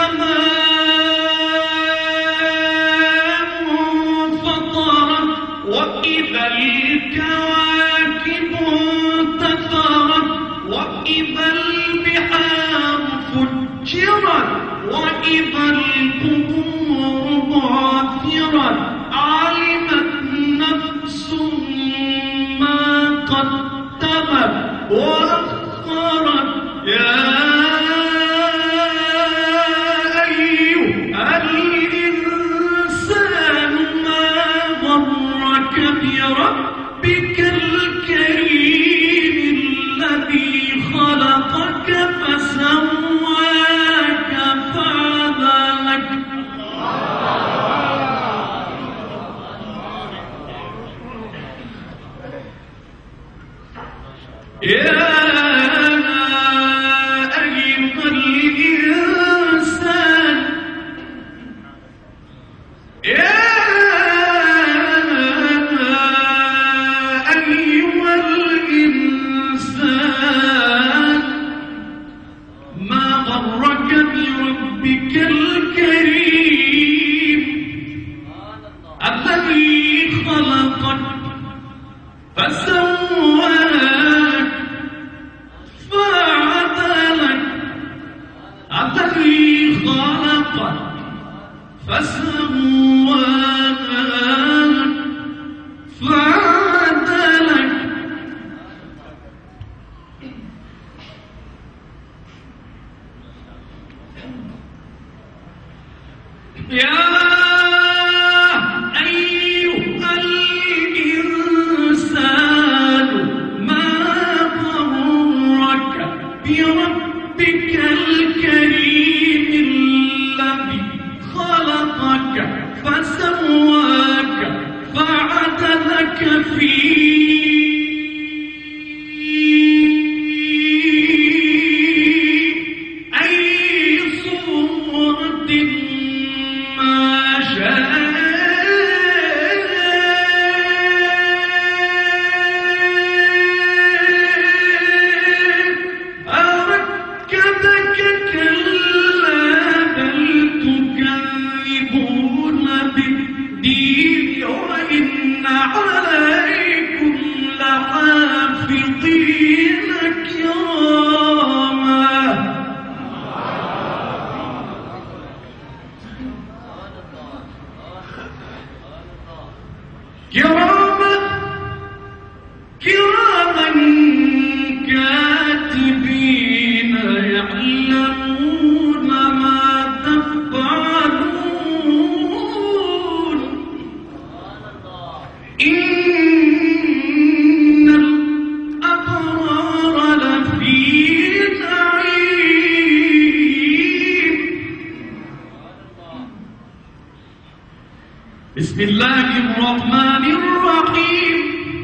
بسم الله الرحمن الرحيم.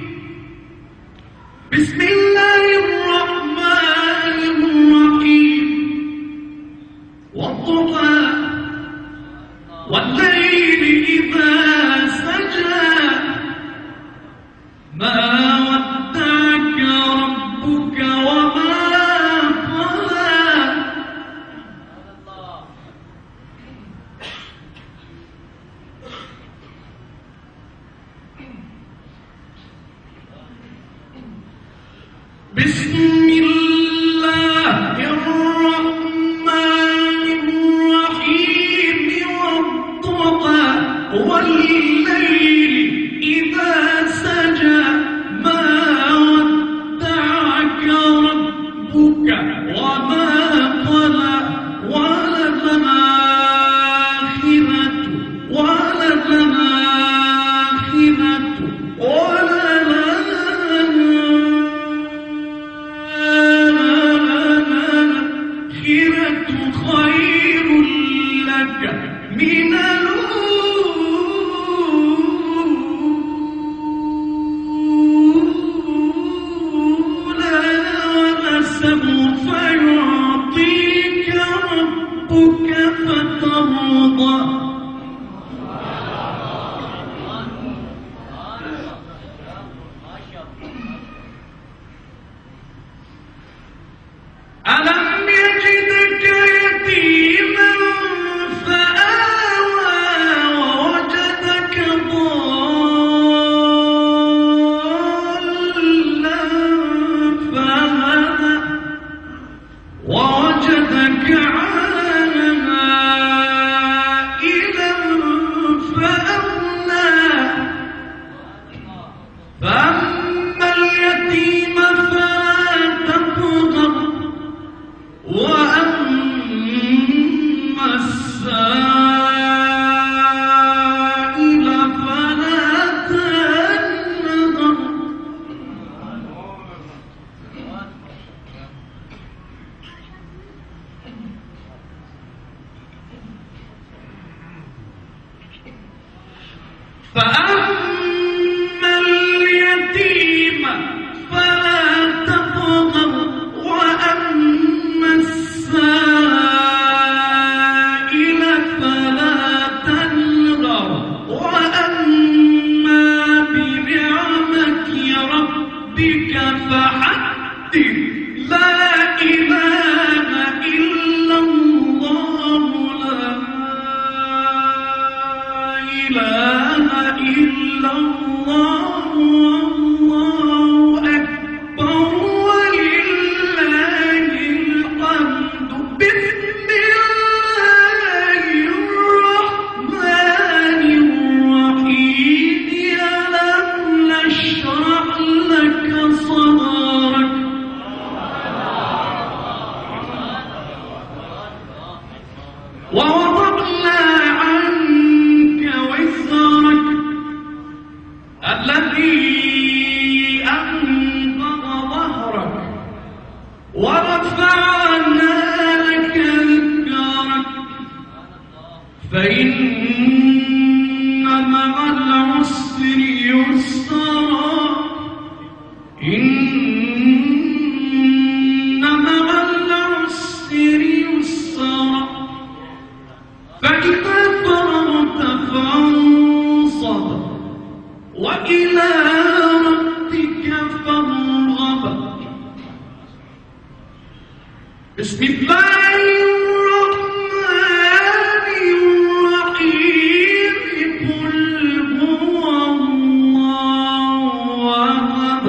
بسم الله الرحمن الرحيم. والضحى والليل إذا سجى ما ودعك ربك وما قلى. فأما اليتيم فلا تقهر وأما السائل فلا تنهر وأما بنعمة ربك فحدث لا إله إلا الله لا إله إلا الله والله أكبر ولله الحمد بسم الله الرحمن الرحيم ألم نشرح لك صدرك ووضعنا عنك وزرك الذي أنقض ظهرك ورفعنا لك ذكرك فإن مع العسر يسرا إن مع العسر يسرا فإذا فرغت فانصب وإلى ربك فارغب بسم الله الرحمن الرحيم قل هو الله أحد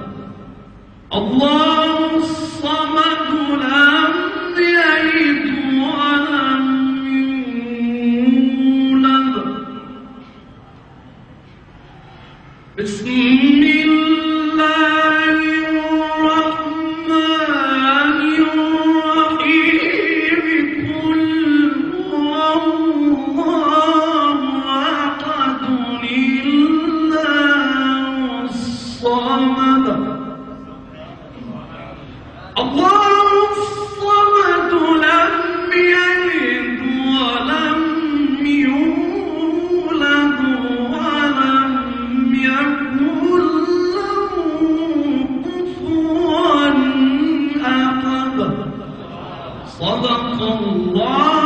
الله الصمد لم يلد ولم يولد بسم الله الرحمن الرحيم قل هو الله أحد الله الصمد الله الصمد لم يلد ولم يولد ولم يكن له كفوا أحد صدق الله